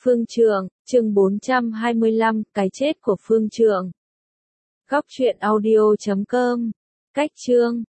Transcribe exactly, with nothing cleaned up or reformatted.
Phương Trượng, chương bốn trăm hai mươi lăm, cái chết của Phương Trượng. Góc truyện audio chấm com. Cách chương